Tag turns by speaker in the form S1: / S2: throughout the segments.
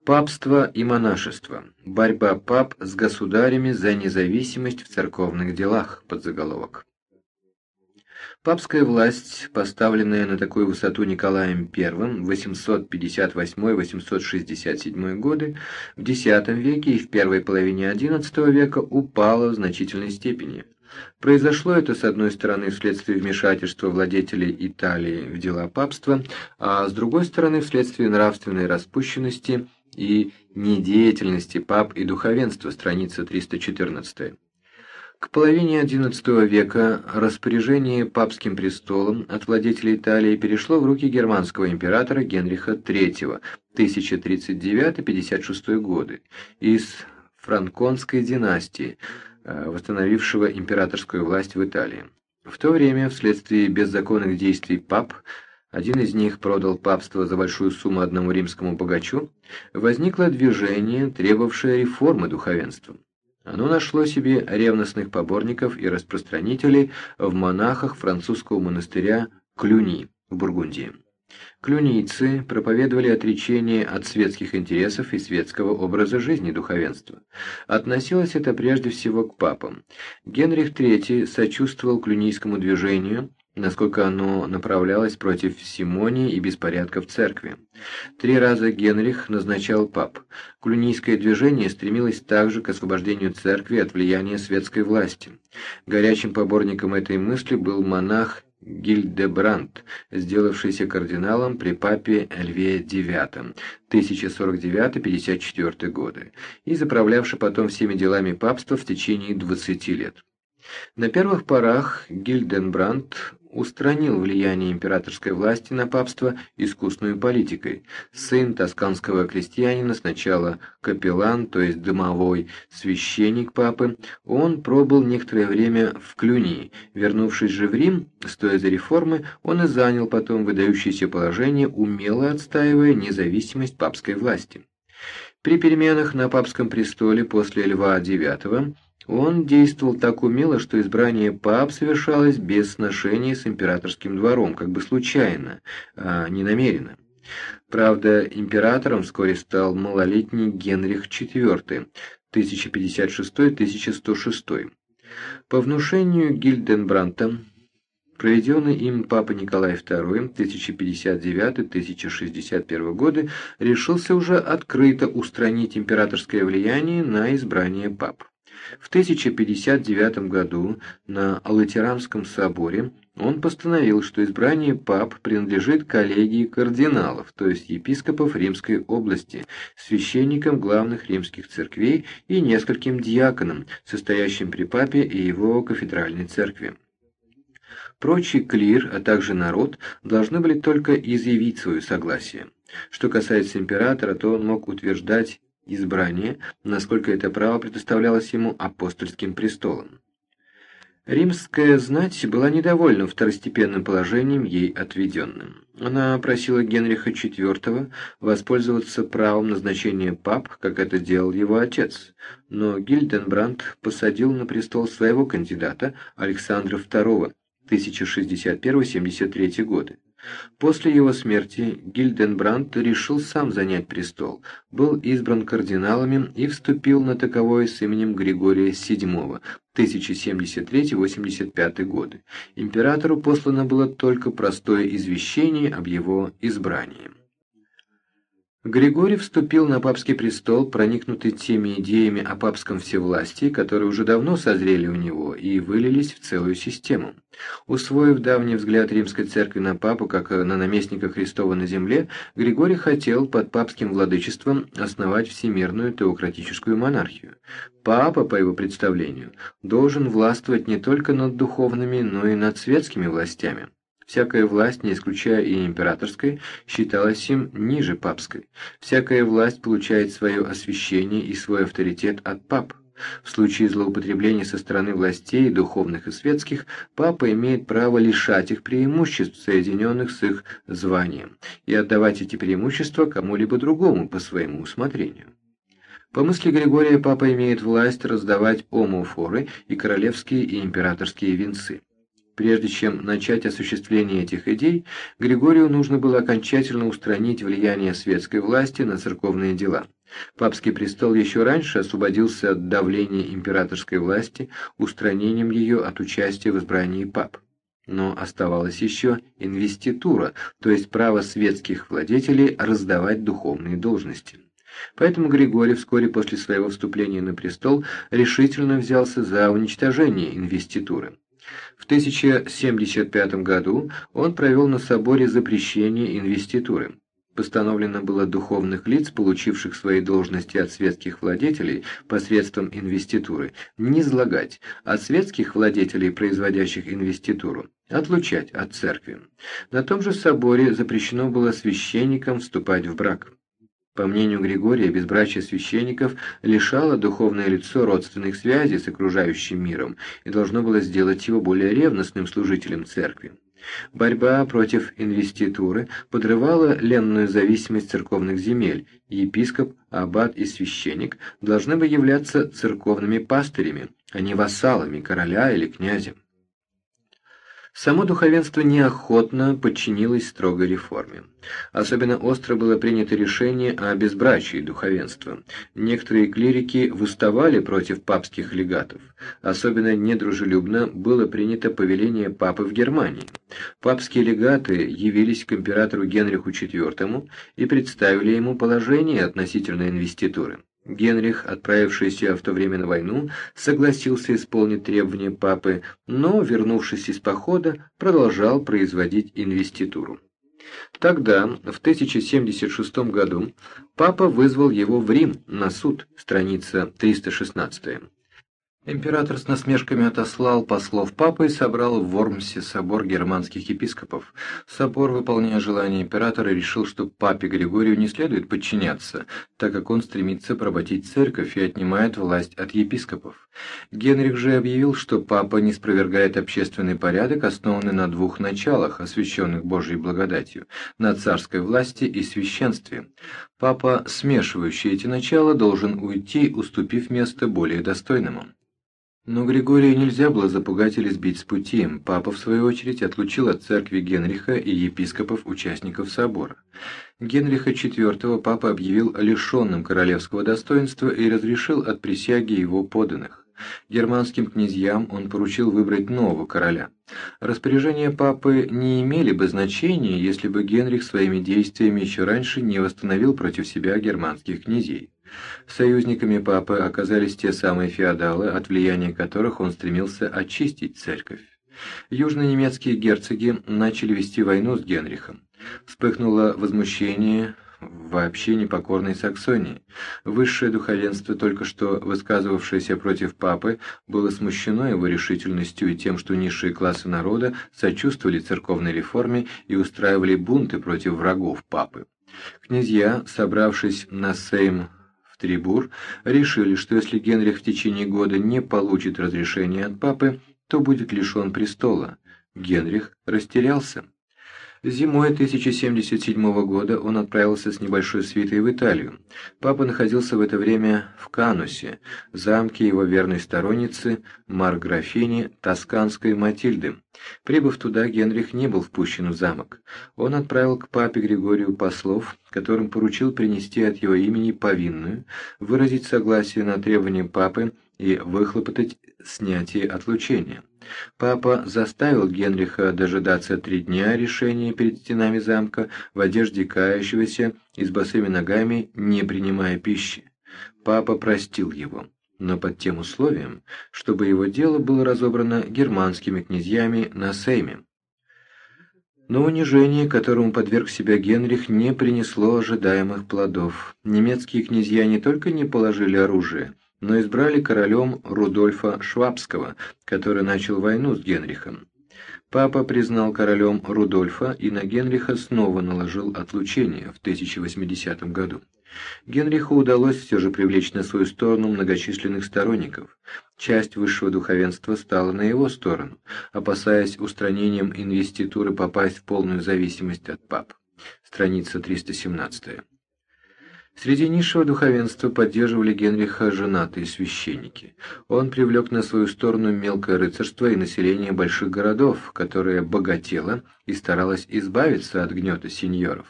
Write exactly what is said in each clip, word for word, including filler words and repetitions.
S1: Папство и монашество. Борьба пап с государями за независимость в церковных делах. Подзаголовок. Папская власть, поставленная на такую высоту Николаем Первым в восемьсот пятьдесят восьмой — восемьсот шестьдесят седьмой годы, в десятом веке и в первой половине одиннадцатого века упала в значительной степени. Произошло это, с одной стороны, вследствие вмешательства владетелей Италии в дела папства, а с другой стороны, вследствие нравственной распущенности и недеятельности пап и духовенства, страница триста четырнадцать. К половине одиннадцатого века распоряжение папским престолом от владетелей Италии перешло в руки германского императора Генриха Третьего, тысяча тридцать девятый — пятьдесят шестой годы, из Франконской династии, восстановившего императорскую власть в Италии. В то время, вследствие беззаконных действий пап, один из них продал папство за большую сумму одному римскому богачу, возникло движение, требовавшее реформы духовенства. Оно нашло себе ревностных поборников и распространителей в монахах французского монастыря Клюни в Бургундии. Клюнийцы проповедовали отречение от светских интересов и светского образа жизни духовенства. Относилось это прежде всего к папам. Генрих Третий сочувствовал клюнийскому движению, насколько оно направлялось против симонии и беспорядка в церкви. Три раза Генрих назначал пап. Клюнийское движение стремилось также к освобождению церкви от влияния светской власти. Горячим поборником этой мысли был монах Гильдебранд, сделавшийся кардиналом при папе Льве Девятом, тысяча сорок девятый — пятьдесят четвёртый годы, и заправлявший потом всеми делами папства в течение двадцати лет. На первых порах Гильденбранд устранил влияние императорской власти на папство искусной политикой. Сын тосканского крестьянина, сначала капеллан, то есть домовой священник папы, он пробыл некоторое время в Клюни. Вернувшись же в Рим, стоя за реформы, он и занял потом выдающееся положение, умело отстаивая независимость папской власти. При переменах на папском престоле после Льва Девятого он действовал так умело, что избрание пап совершалось без сношения с императорским двором, как бы случайно, а не намеренно. Правда, императором вскоре стал малолетний Генрих Четвёртый, тысяча пятьдесят шестой — тысяча сто шестой. По внушению Гильденбранта, проведенный им папа Николай Второй, тысяча пятьдесят девятый — тысяча шестьдесят первый годы, решился уже открыто устранить императорское влияние на избрание пап. В тысяча пятьдесят девятом году на Латеранском соборе он постановил, что избрание пап принадлежит коллегии кардиналов, то есть епископов Римской области, священникам главных римских церквей и нескольким диаконам, состоящим при папе и его кафедральной церкви. Прочий клир, а также народ должны были только изъявить свое согласие. Что касается императора, то он мог утверждать избрание, насколько это право предоставлялось ему апостольским престолом. Римская знать была недовольна второстепенным положением, ей отведенным. Она просила Генриха Четвёртого воспользоваться правом назначения пап, как это делал его отец, но Гильденбранд посадил на престол своего кандидата Александра Второго, тысяча шестьдесят первый — семьдесят третий годы. После его смерти Гильденбранд решил сам занять престол, был избран кардиналами и вступил на таковое с именем Григория Седьмого, тысяча семьдесят третий — восемьдесят пятый годы. Императору послано было только простое извещение об его избрании. Григорий вступил на папский престол, проникнутый теми идеями о папском всевластии, которые уже давно созрели у него и вылились в целую систему. Усвоив давний взгляд римской церкви на папу как на наместника Христова на земле, Григорий хотел под папским владычеством основать всемирную теократическую монархию. Папа, по его представлению, должен властвовать не только над духовными, но и над светскими властями. Всякая власть, не исключая и императорской, считалась им ниже папской. Всякая власть получает свое освящение и свой авторитет от пап. В случае злоупотребления со стороны властей, духовных и светских, папа имеет право лишать их преимуществ, соединенных с их званием, и отдавать эти преимущества кому-либо другому по своему усмотрению. По мысли Григория, папа имеет власть раздавать омофоры и королевские и императорские венцы. Прежде чем начать осуществление этих идей, Григорию нужно было окончательно устранить влияние светской власти на церковные дела. Папский престол еще раньше освободился от давления императорской власти устранением ее от участия в избрании пап. Но оставалась еще инвеститура, то есть право светских владетелей раздавать духовные должности. Поэтому Григорий вскоре после своего вступления на престол решительно взялся за уничтожение инвеституры. В тысяча семьдесят пятом году он провел на соборе запрещение инвеституры. Постановлено было духовных лиц, получивших свои должности от светских владетелей посредством инвеституры, не излагать, а светских владетелей, производящих инвеституру, отлучать от церкви. На том же соборе запрещено было священникам вступать в брак. По мнению Григория, безбрачие священников лишало духовное лицо родственных связей с окружающим миром и должно было сделать его более ревностным служителем церкви. Борьба против инвеституры подрывала ленную зависимость церковных земель, и епископ, аббат и священник должны бы являться церковными пастырями, а не вассалами короля или князя. Само духовенство неохотно подчинилось строгой реформе. Особенно остро было принято решение о безбрачии духовенства. Некоторые клирики восставали против папских легатов. Особенно недружелюбно было принято повеление папы в Германии. Папские легаты явились к императору Генриху четвёртому и представили ему положение относительно инвеституры. Генрих, отправившийся в то время на войну, согласился исполнить требования папы, но, вернувшись из похода, продолжал производить инвеституру. Тогда, в тысяча семьдесят шестом году, папа вызвал его в Рим на суд, страница триста шестнадцатая. Император с насмешками отослал послов папы и собрал в Вормсе собор германских епископов. Собор, выполняя желание императора, решил, что папе Григорию не следует подчиняться, так как он стремится поработить церковь и отнимает власть от епископов. Генрих же объявил, что папа не спровергает общественный порядок, основанный на двух началах, освященных Божьей благодатью, на царской власти и священстве. Папа, смешивающий эти начала, должен уйти, уступив место более достойному. Но Григория нельзя было запугать или сбить с пути. Папа, в свою очередь, отлучил от церкви Генриха и епископов-участников собора. Генриха четвёртого папа объявил лишенным королевского достоинства и разрешил от присяги его подданных. Германским князьям он поручил выбрать нового короля. Распоряжения папы не имели бы значения, если бы Генрих своими действиями еще раньше не восстановил против себя германских князей. Союзниками папы оказались те самые феодалы, от влияния которых он стремился очистить церковь. Южнонемецкие герцоги начали вести войну с Генрихом. Вспыхнуло возмущение в вообще непокорной Саксонии. Высшее духовенство, только что высказывавшееся против папы, было смущено его решительностью и тем, что низшие классы народа сочувствовали церковной реформе и устраивали бунты против врагов папы. Князья, собравшись на сейм в Трибур, решили, что если Генрих в течение года не получит разрешения от папы, то будет лишен престола. Генрих растерялся. Зимой тысяча семьдесят седьмого года он отправился с небольшой свитой в Италию. Папа находился в это время в Канусе, замке его верной сторонницы, марграфини Тосканской Матильды. Прибыв туда, Генрих не был впущен в замок. Он отправил к папе Григорию послов, которым поручил принести от его имени повинную, выразить согласие на требования папы и выхлопотать снятие отлучения. Папа заставил Генриха дожидаться три дня решения перед стенами замка в одежде кающегося и с босыми ногами, не принимая пищи. Папа простил его, но под тем условием, чтобы его дело было разобрано германскими князьями на сейме. Но унижение, которому подверг себя Генрих, не принесло ожидаемых плодов. Немецкие князья не только не положили оружие, но избрали королем Рудольфа Швабского, который начал войну с Генрихом. Папа признал королем Рудольфа и на Генриха снова наложил отлучение в тысяча восьмидесятом году. Генриху удалось все же привлечь на свою сторону многочисленных сторонников. Часть высшего духовенства стала на его сторону, опасаясь устранением инвеституры попасть в полную зависимость от пап. Страница триста семнадцатая. Среди низшего духовенства поддерживали Генриха женатые священники. Он привлек на свою сторону мелкое рыцарство и население больших городов, которое богатело и старалось избавиться от гнета сеньоров.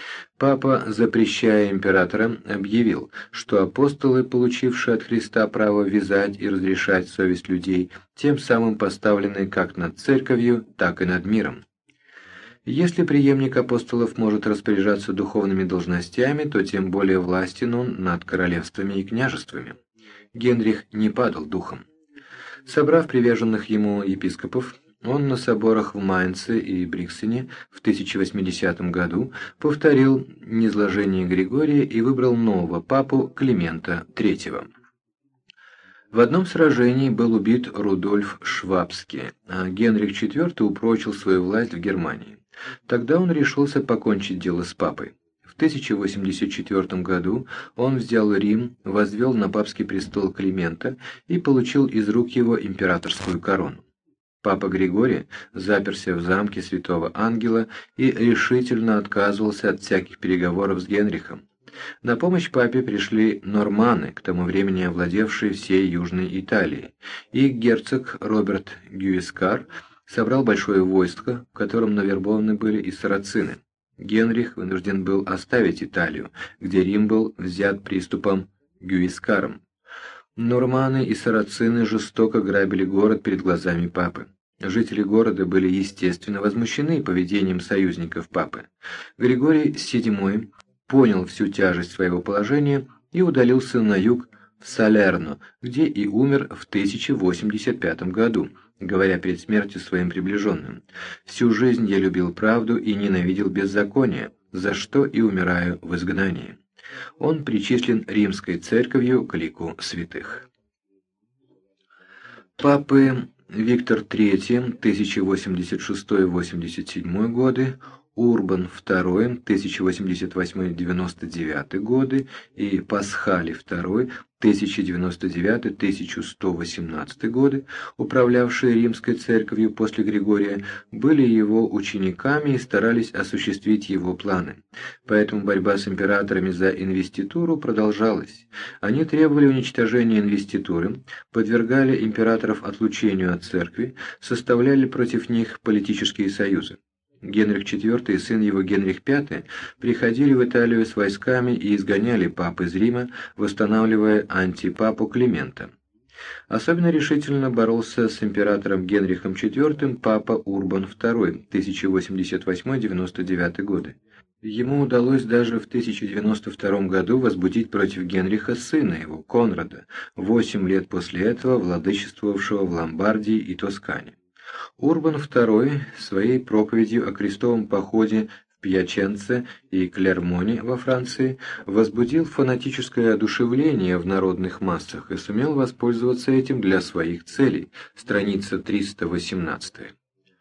S1: Папа, запрещая императора, объявил, что апостолы, получившие от Христа право вязать и разрешать совесть людей, тем самым поставлены как над церковью, так и над миром. Если преемник апостолов может распоряжаться духовными должностями, то тем более властен он над королевствами и княжествами. Генрих не падал духом. Собрав приверженных ему епископов, он на соборах в Майнце и Бриксене в тысяча восьмидесятом году повторил низложение Григория и выбрал нового папу Климента третьего. В одном сражении был убит Рудольф Швабский, а Генрих четвёртый упрочил свою власть в Германии. Тогда он решился покончить дело с папой. В тысяча восемьдесят четвёртом году он взял Рим, возвел на папский престол Климента и получил из рук его императорскую корону. Папа Григорий заперся в замке Святого Ангела и решительно отказывался от всяких переговоров с Генрихом. На помощь папе пришли норманы, к тому времени овладевшие всей Южной Италией, и герцог Роберт Гюискар собрал большое войско, в котором навербованы были и сарацины. Генрих вынужден был оставить Италию, где Рим был взят приступом Гюискаром. Норманы и сарацины жестоко грабили город перед глазами папы. Жители города были естественно возмущены поведением союзников папы. Григорий седьмой понял всю тяжесть своего положения и удалился на юг в Салерно, где и умер в тысяча восемьдесят пятом году, говоря перед смертью своим приближенным: «Всю жизнь я любил правду и ненавидел беззаконие, за что и умираю в изгнании». Он причислен римской церковью к лику святых. Папы Виктор третий, тысяча восемьдесят шестой — восемьдесят седьмой годы, Урбан второй, тысяча восемьдесят восьмой — девяносто девятый годы и Пасхалий второй, тысяча девяносто девятый — тысяча сто восемнадцатый годы, управлявшие римской церковью после Григория, были его учениками и старались осуществить его планы. Поэтому борьба с императорами за инвеституру продолжалась. Они требовали уничтожения инвеституры, подвергали императоров отлучению от церкви, составляли против них политические союзы. Генрих четвёртый и сын его Генрих пятый приходили в Италию с войсками и изгоняли пап из Рима, восстанавливая антипапу Климента. Особенно решительно боролся с императором Генрихом четвёртым папа Урбан второй, тысяча восемьдесят восьмой — девяносто девятый годы. Ему удалось даже в тысяча девяносто втором году возбудить против Генриха сына его, Конрада, восемь лет после этого владычествовавшего в Ломбардии и Тоскане. Урбан второй своей проповедью о крестовом походе в Пьяченце и Клермоне во Франции возбудил фанатическое одушевление в народных массах и сумел воспользоваться этим для своих целей. Страница триста восемнадцать.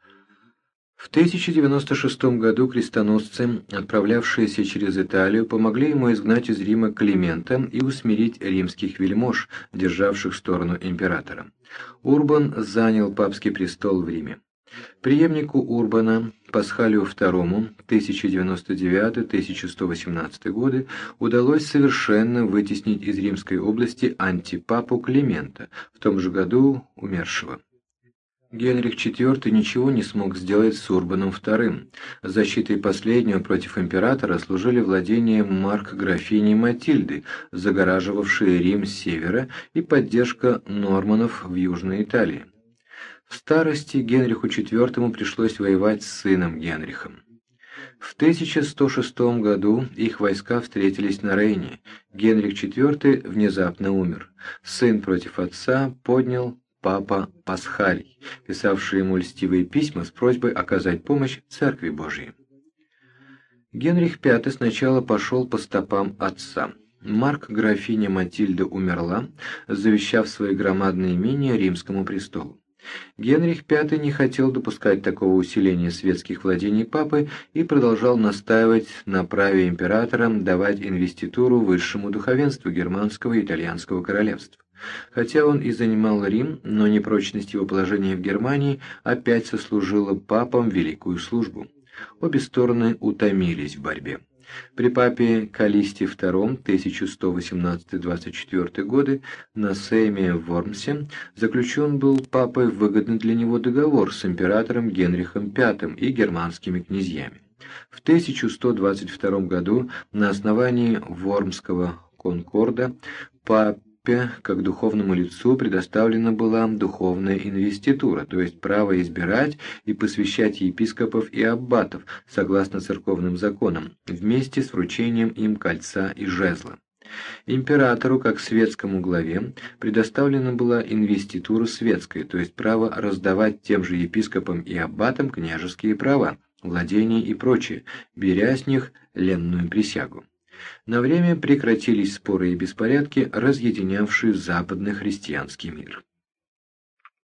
S1: В тысяча девяносто шестом году крестоносцы, отправлявшиеся через Италию, помогли ему изгнать из Рима Климента и усмирить римских вельмож, державших сторону императора. Урбан занял папский престол в Риме. Преемнику Урбана, Пасхалию второму, тысяча девяносто девятый — тысяча сто восемнадцатый годы, удалось совершенно вытеснить из Римской области антипапу Климента, в том же году умершего. Генрих четвёртый ничего не смог сделать с Урбаном вторым. Защитой последнего против императора служили владения марк-графини Матильды, загораживавшие Рим с севера, и поддержка норманнов в Южной Италии. В старости Генриху четвёртому пришлось воевать с сыном Генрихом. В тысяча сто шестом году их войска встретились на Рейне. Генрих четвёртый внезапно умер. Сын против отца поднял папа Пасхалий, писавший ему льстивые письма с просьбой оказать помощь Церкви Божией. Генрих пятый сначала пошел по стопам отца. Марк-графиня Матильда умерла, завещав свои громадные имения римскому престолу. Генрих пятый не хотел допускать такого усиления светских владений папы и продолжал настаивать на праве императора давать инвеституру высшему духовенству германского и итальянского королевств. Хотя он и занимал Рим, но непрочность его положения в Германии опять сослужила папам великую службу. Обе стороны утомились в борьбе. При папе Каллисте втором, тысяча сто восемнадцатый — двадцать четвёртый годы, на сейме в Вормсе заключен был папой выгодный для него договор с императором Генрихом пятым и германскими князьями. В тысяча сто двадцать втором году на основании Вормского конкорда папе как духовному лицу предоставлена была духовная инвеститура, то есть право избирать и посвящать епископов и аббатов согласно церковным законам, вместе с вручением им кольца и жезла. Императору, как светскому главе, предоставлена была инвеститура светская, то есть право раздавать тем же епископам и аббатам княжеские права, владения и прочее, беря с них ленную присягу. На время прекратились споры и беспорядки, разъединявшие западный христианский мир.